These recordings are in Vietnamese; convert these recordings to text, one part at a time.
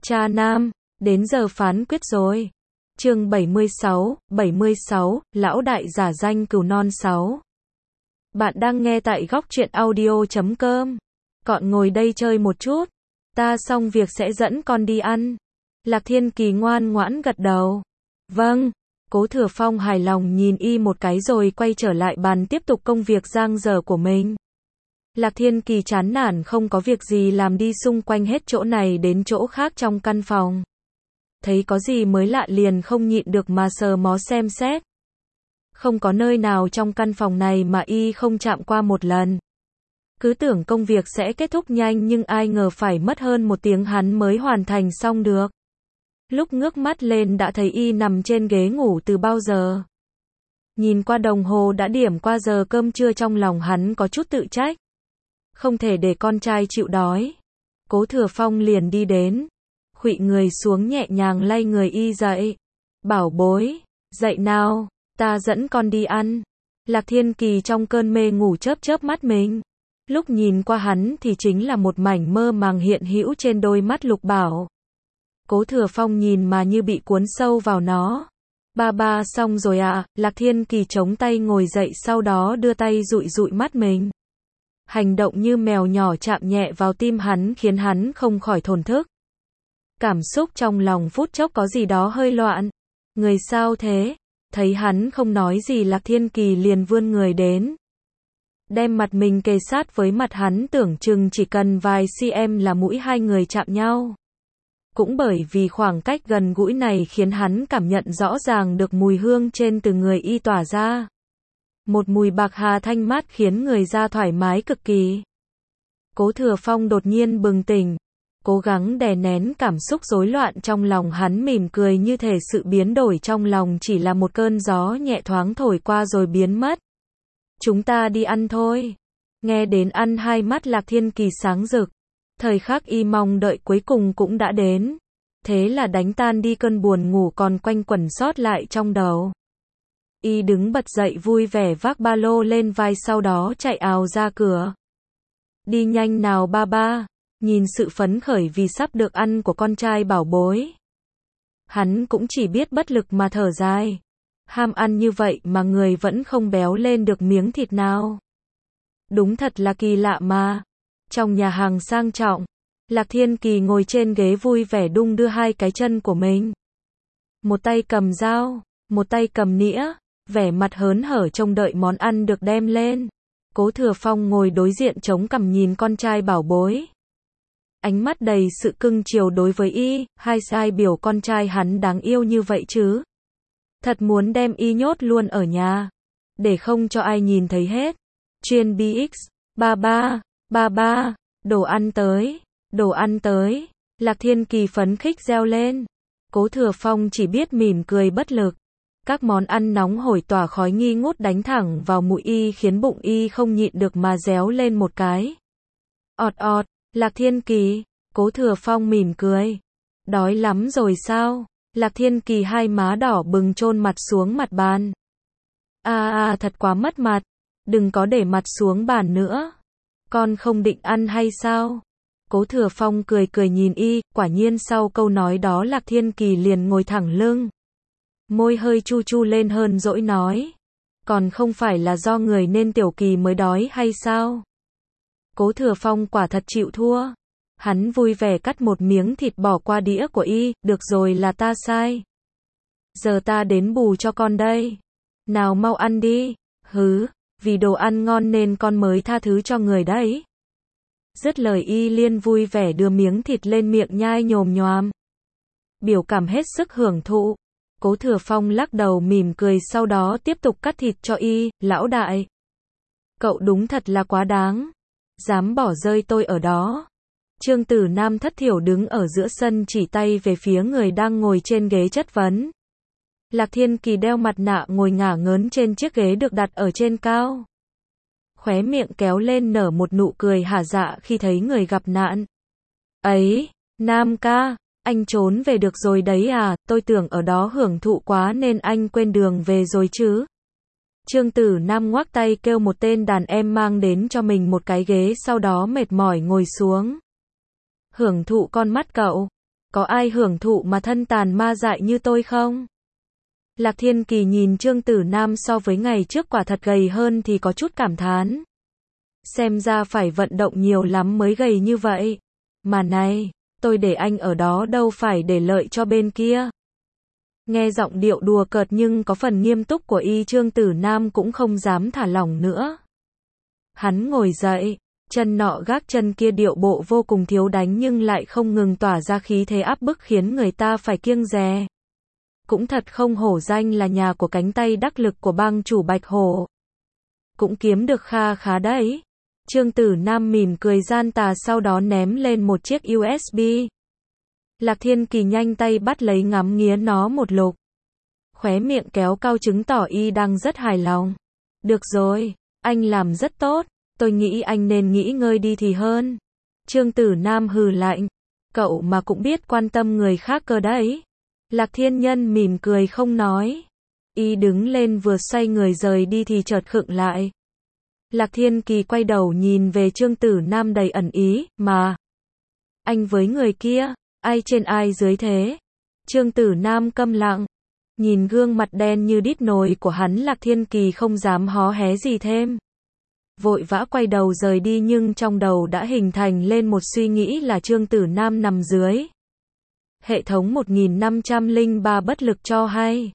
Cha nam, đến giờ phán quyết rồi. Chương 76, lão đại giả danh cừu non 6. Bạn đang nghe tại góc truyện audio.com. Cọn ngồi đây chơi một chút. Ta xong việc sẽ dẫn con đi ăn. Lạc Thiên Kỳ ngoan ngoãn gật đầu. Vâng. Cố Thừa Phong hài lòng nhìn y một cái rồi quay trở lại bàn tiếp tục công việc dang dở của mình. Lạc Thiên Kỳ chán nản không có việc gì làm đi xung quanh hết chỗ này đến chỗ khác trong căn phòng. Thấy có gì mới lạ liền không nhịn được mà sờ mó xem xét. Không có nơi nào trong căn phòng này mà y không chạm qua một lần. Cứ tưởng công việc sẽ kết thúc nhanh nhưng ai ngờ phải mất hơn 1 tiếng hắn mới hoàn thành xong được. Lúc ngước mắt lên đã thấy y nằm trên ghế ngủ từ bao giờ. Nhìn qua đồng hồ đã điểm qua giờ cơm trưa, trong lòng hắn có chút tự trách. Không thể để con trai chịu đói. Cố Thừa Phong liền đi đến, khuỵu người xuống nhẹ nhàng lay người y dậy. Bảo bối, dậy nào, ta dẫn con đi ăn. Lạc Thiên Kỳ trong cơn mê ngủ chớp chớp mắt mình. Lúc nhìn qua hắn thì chính là một mảnh mơ màng hiện hữu trên đôi mắt lục bảo. Cố Thừa Phong nhìn mà như bị cuốn sâu vào nó. Ba xong rồi ạ. Lạc Thiên Kỳ chống tay ngồi dậy, sau đó đưa tay dụi dụi mắt mình. Hành động như mèo nhỏ chạm nhẹ vào tim hắn khiến hắn không khỏi thổn thức. Cảm xúc trong lòng phút chốc có gì đó hơi loạn. Người sao thế? Thấy hắn không nói gì, Lạc Thiên Kỳ liền vươn người đến. Đem mặt mình kề sát với mặt hắn, tưởng chừng chỉ cần vài cm là mũi hai người chạm nhau. Cũng bởi vì khoảng cách gần gũi này khiến hắn cảm nhận rõ ràng được mùi hương trên từ người y tỏa ra. Một mùi bạc hà thanh mát khiến người da thoải mái cực kỳ. Cố Thừa Phong đột nhiên bừng tỉnh, cố gắng đè nén cảm xúc rối loạn trong lòng, hắn mỉm cười như thể sự biến đổi trong lòng chỉ là một cơn gió nhẹ thoáng thổi qua rồi biến mất. Chúng ta đi ăn thôi. Nghe đến ăn, hai mắt Lạc Thiên Kỳ sáng rực. Thời khắc y mong đợi cuối cùng cũng đã đến. Thế là đánh tan đi cơn buồn ngủ còn quanh quẩn sót lại trong đầu. Y đứng bật dậy vui vẻ vác ba lô lên vai, sau đó chạy ào ra cửa. Đi nhanh nào ba. Nhìn sự phấn khởi vì sắp được ăn của con trai bảo bối, hắn cũng chỉ biết bất lực mà thở dài. Ham ăn như vậy mà người vẫn không béo lên được miếng thịt nào. Đúng thật là kỳ lạ mà. Trong nhà hàng sang trọng, Lạc Thiên Kỳ ngồi trên ghế vui vẻ đung đưa hai cái chân của mình. Một tay cầm dao, một tay cầm nĩa, vẻ mặt hớn hở trông đợi món ăn được đem lên. Cố Thừa Phong ngồi đối diện chống cằm nhìn con trai bảo bối. Ánh mắt đầy sự cưng chiều đối với y, hay sai biểu con trai hắn đáng yêu như vậy chứ. Thật muốn đem y nhốt luôn ở nhà, để không cho ai nhìn thấy hết. Chuyên BX, ba, đồ ăn tới. Lạc Thiên Kỳ phấn khích reo lên. Cố Thừa Phong chỉ biết mỉm cười bất lực. Các món ăn nóng hổi tỏa khói nghi ngút đánh thẳng vào mũi y khiến bụng y không nhịn được mà réo lên một cái. Ọt, Lạc Thiên Kỳ, Cố Thừa Phong mỉm cười. Đói lắm rồi sao? Lạc Thiên Kỳ hai má đỏ bừng chôn mặt xuống mặt bàn. Thật quá mất mặt. Đừng có để mặt xuống bàn nữa. Con không định ăn hay sao? Cố Thừa Phong cười nhìn y, quả nhiên sau câu nói đó Lạc Thiên Kỳ liền ngồi thẳng lưng. Môi hơi chu lên hơn dỗi nói. Còn không phải là do người nên Tiểu Kỳ mới đói hay sao? Cố Thừa Phong quả thật chịu thua. Hắn vui vẻ cắt một miếng thịt bỏ qua đĩa của y, được rồi, là ta sai. Giờ ta đến bù cho con đây. Nào mau ăn đi. Hứ, vì đồ ăn ngon nên con mới tha thứ cho người đấy. Dứt lời y liên vui vẻ đưa miếng thịt lên miệng nhai nhồm nhoàm. Biểu cảm hết sức hưởng thụ. Cố Thừa Phong lắc đầu mỉm cười, sau đó tiếp tục cắt thịt cho y. Lão đại, cậu đúng thật là quá đáng. Dám bỏ rơi tôi ở đó. Trương Tử Nam thất thiểu đứng ở giữa sân chỉ tay về phía người đang ngồi trên ghế chất vấn. Lạc Thiên Kỳ đeo mặt nạ ngồi ngả ngớn trên chiếc ghế được đặt ở trên cao. Khóe miệng kéo lên nở một nụ cười hả dạ khi thấy người gặp nạn. Ấy, Nam ca, anh trốn về được rồi đấy à, tôi tưởng ở đó hưởng thụ quá nên anh quên đường về rồi chứ. Trương Tử Nam ngoắc tay kêu một tên đàn em mang đến cho mình một cái ghế, sau đó mệt mỏi ngồi xuống. Hưởng thụ con mắt cậu. Có ai hưởng thụ mà thân tàn ma dại như tôi không? Lạc Thiên Kỳ nhìn Trương Tử Nam so với ngày trước quả thật gầy hơn thì có chút cảm thán. Xem ra phải vận động nhiều lắm mới gầy như vậy. Mà này, tôi để anh ở đó đâu phải để lợi cho bên kia. Nghe giọng điệu đùa cợt nhưng có phần nghiêm túc của Trương Tử Nam cũng không dám thả lỏng nữa. Hắn ngồi dậy, chân nọ gác chân kia, điệu bộ vô cùng thiếu đánh nhưng lại không ngừng tỏa ra khí thế áp bức khiến người ta phải kiêng dè. Cũng thật không hổ danh là nhà của cánh tay đắc lực của bang chủ Bạch Hổ. Cũng kiếm được kha khá đấy. Trương Tử Nam mỉm cười gian tà, sau đó ném lên một chiếc USB. Lạc Thiên Kỳ nhanh tay bắt lấy, ngắm nghía nó một lục. Khóe miệng kéo cao chứng tỏ đang rất hài lòng. Được rồi, anh làm rất tốt, tôi nghĩ anh nên nghỉ ngơi đi thì hơn. Trương Tử Nam hừ lạnh. Cậu mà cũng biết quan tâm người khác cơ đấy. Lạc Thiên Nhân mỉm cười không nói. Đứng lên vừa xoay người rời đi thì chợt khựng lại. Lạc Thiên Kỳ quay đầu nhìn về Trương Tử Nam đầy ẩn ý, mà. Anh với người kia, ai trên ai dưới thế? Trương Tử Nam câm lặng. Nhìn gương mặt đen như đít nồi của hắn, Lạc Thiên Kỳ không dám hó hé gì thêm. Vội vã quay đầu rời đi nhưng trong đầu đã hình thành lên một suy nghĩ là Trương Tử Nam nằm dưới. Hệ thống 1503 bất lực cho hay.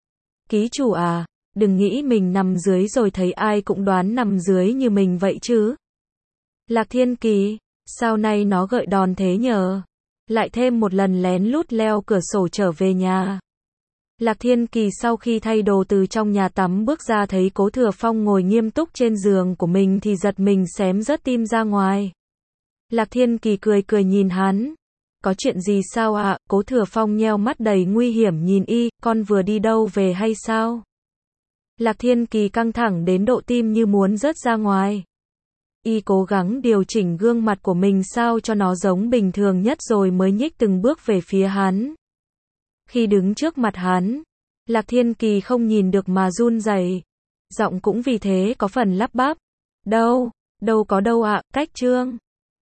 Ký chủ à, đừng nghĩ mình nằm dưới rồi thấy ai cũng đoán nằm dưới như mình vậy chứ. Lạc Thiên Kỳ, sao nay nó gợi đòn thế nhờ? Lại thêm một lần lén lút leo cửa sổ trở về nhà. Lạc Thiên Kỳ sau khi thay đồ từ trong nhà tắm bước ra thấy Cố Thừa Phong ngồi nghiêm túc trên giường của mình thì giật mình xém rớt tim ra ngoài. Lạc Thiên Kỳ cười cười nhìn hắn. Có chuyện gì sao ạ? Cố Thừa Phong nheo mắt đầy nguy hiểm nhìn con vừa đi đâu về hay sao? Lạc Thiên Kỳ căng thẳng đến độ tim như muốn rớt ra ngoài. Cố gắng điều chỉnh gương mặt của mình sao cho nó giống bình thường nhất rồi mới nhích từng bước về phía hắn. Khi đứng trước mặt hắn, Lạc Thiên Kỳ không nhìn được mà run rẩy, giọng cũng vì thế có phần lắp bắp. Đâu có đâu ạ, cách Trương